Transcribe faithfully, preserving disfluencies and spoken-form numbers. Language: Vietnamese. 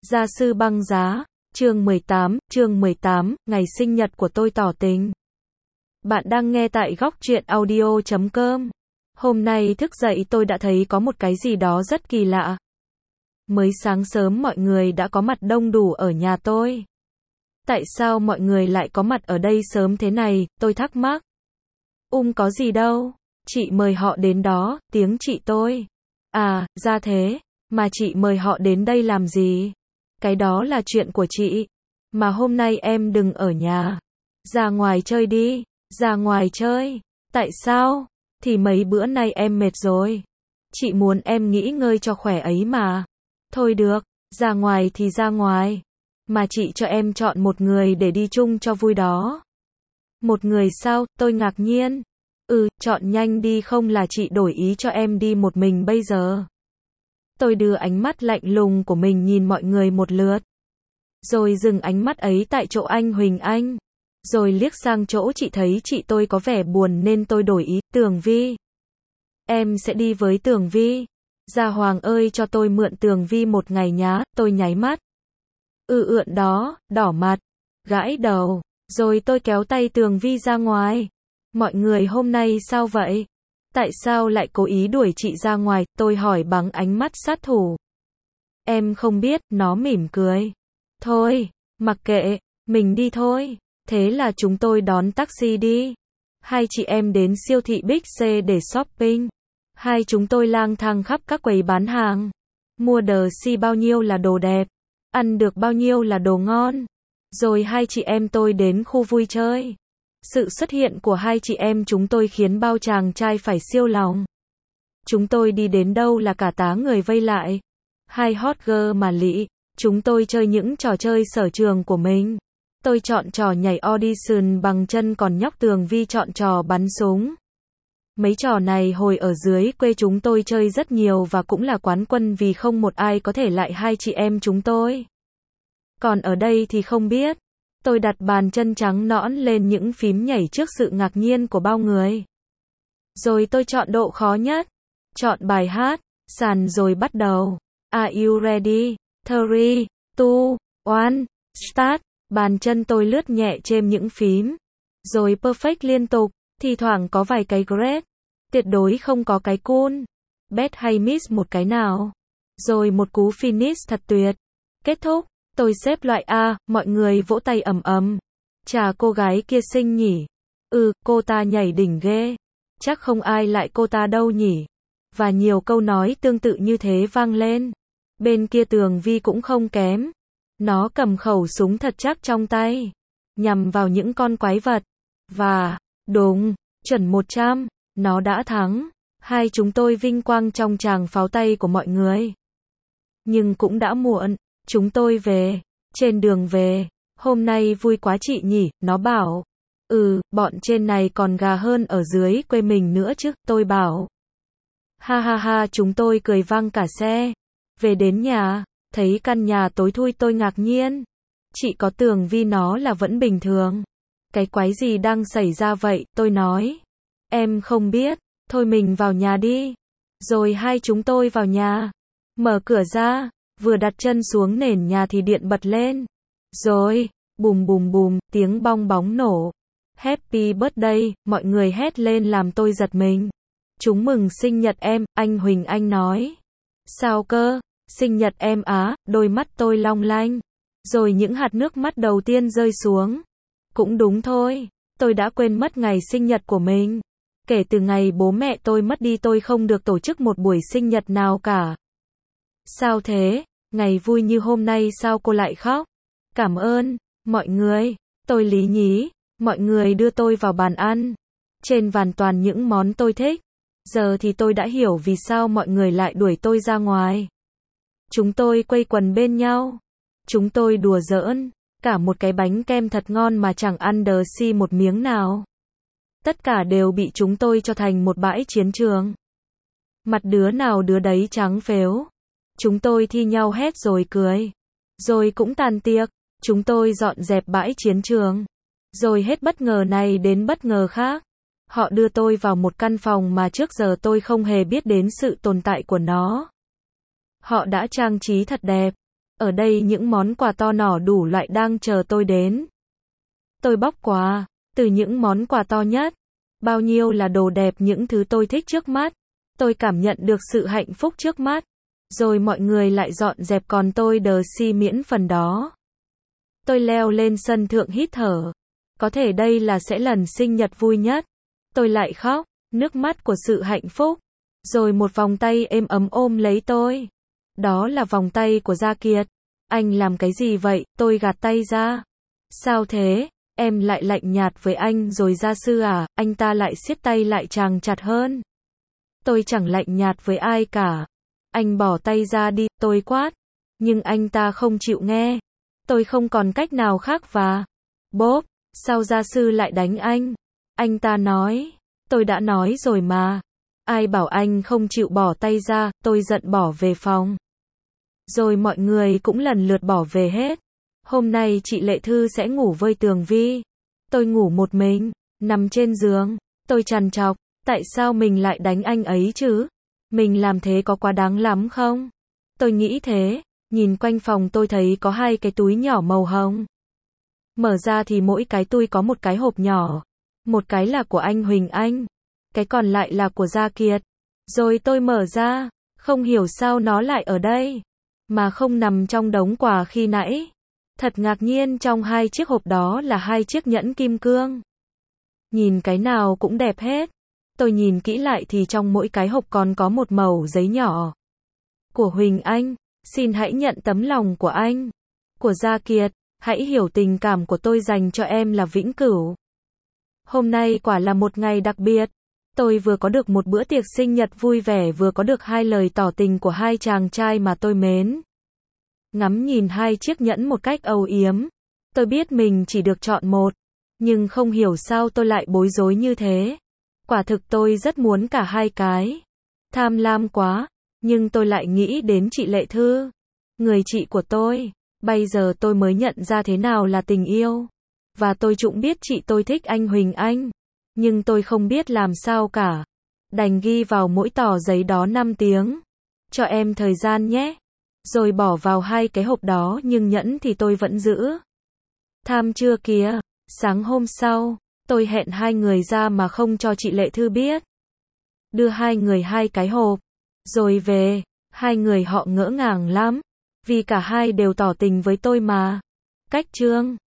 Gia sư băng giá, chương mười tám, chương mười tám, ngày sinh nhật của tôi tỏ tình. Bạn đang nghe tại góc truyện audio chấm com. Hôm nay thức dậy tôi đã thấy có một cái gì đó rất kỳ lạ. Mới sáng sớm mọi người đã có mặt đông đủ ở nhà tôi. Tại sao mọi người lại có mặt ở đây sớm thế này, tôi thắc mắc. Um có gì đâu, chị mời họ đến đó, tiếng chị tôi. À, ra thế, mà chị mời họ đến đây làm gì? Cái đó là chuyện của chị. Mà hôm nay em đừng ở nhà. Ra ngoài chơi đi. Ra ngoài chơi. Tại sao? Thì mấy bữa nay em mệt rồi. Chị muốn em nghỉ ngơi cho khỏe ấy mà. Thôi được, ra ngoài thì ra ngoài. Mà chị cho em chọn một người để đi chung cho vui đó. Một người sao? Tôi ngạc nhiên. Ừ, chọn nhanh đi không là chị đổi ý cho em đi một mình bây giờ. Tôi đưa ánh mắt lạnh lùng của mình nhìn mọi người một lượt. Rồi dừng ánh mắt ấy tại chỗ anh Huỳnh Anh. Rồi liếc sang chỗ chị thấy chị tôi có vẻ buồn nên tôi đổi ý. Tường Vi. Em sẽ đi với Tường Vi. Gia Hoàng ơi cho tôi mượn Tường Vi một ngày nhá. Tôi nháy mắt. Ừ ượn đó, đỏ mặt. Gãi đầu. Rồi tôi kéo tay Tường Vi ra ngoài. Mọi người hôm nay sao vậy? Tại sao lại cố ý đuổi chị ra ngoài? Tôi hỏi bằng ánh mắt sát thủ. Em không biết, nó mỉm cười. Thôi, mặc kệ, mình đi thôi. Thế là chúng tôi đón taxi đi. Hai chị em đến siêu thị Big C để shopping. Hai chúng tôi lang thang khắp các quầy bán hàng. Mua đờ si bao nhiêu là đồ đẹp. Ăn được bao nhiêu là đồ ngon. Rồi hai chị em tôi đến khu vui chơi. Sự xuất hiện của hai chị em chúng tôi khiến bao chàng trai phải siêu lòng. Chúng tôi đi đến đâu là cả tá người vây lại. Hai hot girl mà lị. Chúng tôi chơi những trò chơi sở trường của mình. Tôi chọn trò nhảy audition bằng chân còn nhóc Tường Vi chọn trò bắn súng. Mấy trò này hồi ở dưới quê chúng tôi chơi rất nhiều và cũng là quán quân vì không một ai có thể lại hai chị em chúng tôi. Còn ở đây thì không biết. Tôi đặt bàn chân trắng nõn lên những phím nhảy trước sự ngạc nhiên của bao người. Rồi tôi chọn độ khó nhất. Chọn bài hát, sàn rồi bắt đầu. Are you ready? Three, two, one, start. Bàn chân tôi lướt nhẹ trên những phím. Rồi perfect liên tục, thì thoảng có vài cái great. Tuyệt đối không có cái cool. Bet hay miss một cái nào. Rồi một cú finish thật tuyệt. Kết thúc. Tôi xếp loại A, mọi người vỗ tay ầm ầm. Chà cô gái kia xinh nhỉ. Ừ, cô ta nhảy đỉnh ghê. Chắc không ai lại cô ta đâu nhỉ. Và nhiều câu nói tương tự như thế vang lên. Bên kia Tường Vi cũng không kém. Nó cầm khẩu súng thật chắc trong tay. Nhằm vào những con quái vật. Và, đúng, chuẩn một trăm, nó đã thắng. Hai chúng tôi vinh quang trong tràng pháo tay của mọi người. Nhưng cũng đã muộn. Chúng tôi về. Trên đường về. Hôm nay vui quá chị nhỉ, nó bảo. Ừ, bọn trên này còn gà hơn ở dưới quê mình nữa chứ, tôi bảo. Ha ha ha, chúng tôi cười vang cả xe. Về đến nhà, thấy căn nhà tối thui tôi ngạc nhiên. Chị có Tường Vi nó là vẫn bình thường. Cái quái gì đang xảy ra vậy, tôi nói. Em không biết, thôi mình vào nhà đi. Rồi hai chúng tôi vào nhà. Mở cửa ra. Vừa đặt chân xuống nền nhà thì điện bật lên. Rồi, bùm bùm bùm, tiếng bong bóng nổ. Happy birthday, mọi người hét lên làm tôi giật mình. Chúng mừng sinh nhật em, anh Huỳnh Anh nói. Sao cơ, sinh nhật em á, đôi mắt tôi long lanh. Rồi những hạt nước mắt đầu tiên rơi xuống. Cũng đúng thôi, tôi đã quên mất ngày sinh nhật của mình. Kể từ ngày bố mẹ tôi mất đi tôi không được tổ chức một buổi sinh nhật nào cả. Sao thế? Ngày vui như hôm nay sao cô lại khóc? Cảm ơn, mọi người. Tôi lý nhí. Mọi người đưa tôi vào bàn ăn. Trên bàn toàn những món tôi thích. Giờ thì tôi đã hiểu vì sao mọi người lại đuổi tôi ra ngoài. Chúng tôi quây quần bên nhau. Chúng tôi đùa giỡn. Cả một cái bánh kem thật ngon mà chẳng ăn đờ si một miếng nào. Tất cả đều bị chúng tôi cho thành một bãi chiến trường. Mặt đứa nào đứa đấy trắng phếu. Chúng tôi thi nhau hét rồi cười. Rồi cũng tàn tiệc. Chúng tôi dọn dẹp bãi chiến trường. Rồi hết bất ngờ này đến bất ngờ khác. Họ đưa tôi vào một căn phòng mà trước giờ tôi không hề biết đến sự tồn tại của nó. Họ đã trang trí thật đẹp. Ở đây những món quà to nhỏ đủ loại đang chờ tôi đến. Tôi bóc quà, từ những món quà to nhất, bao nhiêu là đồ đẹp những thứ tôi thích trước mắt. Tôi cảm nhận được sự hạnh phúc trước mắt. Rồi mọi người lại dọn dẹp còn tôi đờ si miễn phần đó. Tôi leo lên sân thượng hít thở. Có thể đây là sẽ lần sinh nhật vui nhất. Tôi lại khóc, nước mắt của sự hạnh phúc. Rồi một vòng tay êm ấm ôm lấy tôi. Đó là vòng tay của Gia Kiệt. Anh làm cái gì vậy? Tôi gạt tay ra. Sao thế? Em lại lạnh nhạt với anh rồi Gia Sư à? Anh ta lại siết tay lại chàng chặt hơn. Tôi chẳng lạnh nhạt với ai cả. Anh bỏ tay ra đi, tôi quát. Nhưng anh ta không chịu nghe. Tôi không còn cách nào khác và... Bốp, sao Gia Sư lại đánh anh? Anh ta nói. Tôi đã nói rồi mà. Ai bảo anh không chịu bỏ tay ra? Tôi giận bỏ về phòng. Rồi mọi người cũng lần lượt bỏ về hết. Hôm nay chị Lệ Thư sẽ ngủ với Tường Vi. Tôi ngủ một mình, nằm trên giường. Tôi trằn trọc, tại sao mình lại đánh anh ấy chứ? Mình làm thế có quá đáng lắm không? Tôi nghĩ thế, nhìn quanh phòng tôi thấy có hai cái túi nhỏ màu hồng. Mở ra thì mỗi cái túi có một cái hộp nhỏ. Một cái là của anh Huỳnh Anh, cái còn lại là của Gia Kiệt. Rồi tôi mở ra, không hiểu sao nó lại ở đây, mà không nằm trong đống quà khi nãy. Thật ngạc nhiên trong hai chiếc hộp đó là hai chiếc nhẫn kim cương. Nhìn cái nào cũng đẹp hết. Tôi nhìn kỹ lại thì trong mỗi cái hộp còn có một mẩu giấy nhỏ. Của Huỳnh Anh, xin hãy nhận tấm lòng của anh. Của Gia Kiệt, hãy hiểu tình cảm của tôi dành cho em là vĩnh cửu. Hôm nay quả là một ngày đặc biệt. Tôi vừa có được một bữa tiệc sinh nhật vui vẻ vừa có được hai lời tỏ tình của hai chàng trai mà tôi mến. Ngắm nhìn hai chiếc nhẫn một cách âu yếm. Tôi biết mình chỉ được chọn một. Nhưng không hiểu sao tôi lại bối rối như thế. Quả thực tôi rất muốn cả hai cái. Tham lam quá. Nhưng tôi lại nghĩ đến chị Lệ Thư. Người chị của tôi. Bây giờ tôi mới nhận ra thế nào là tình yêu. Và tôi cũng biết chị tôi thích anh Huỳnh Anh. Nhưng tôi không biết làm sao cả. Đành ghi vào mỗi tờ giấy đó năm tiếng. Cho em thời gian nhé. Rồi bỏ vào hai cái hộp đó nhưng nhẫn thì tôi vẫn giữ. Tham chưa kìa. Sáng hôm sau, tôi hẹn hai người ra mà không cho chị Lệ Thư biết. Đưa hai người hai cái hộp. Rồi về, hai người họ ngỡ ngàng lắm. Vì cả hai đều tỏ tình với tôi mà. Cách chương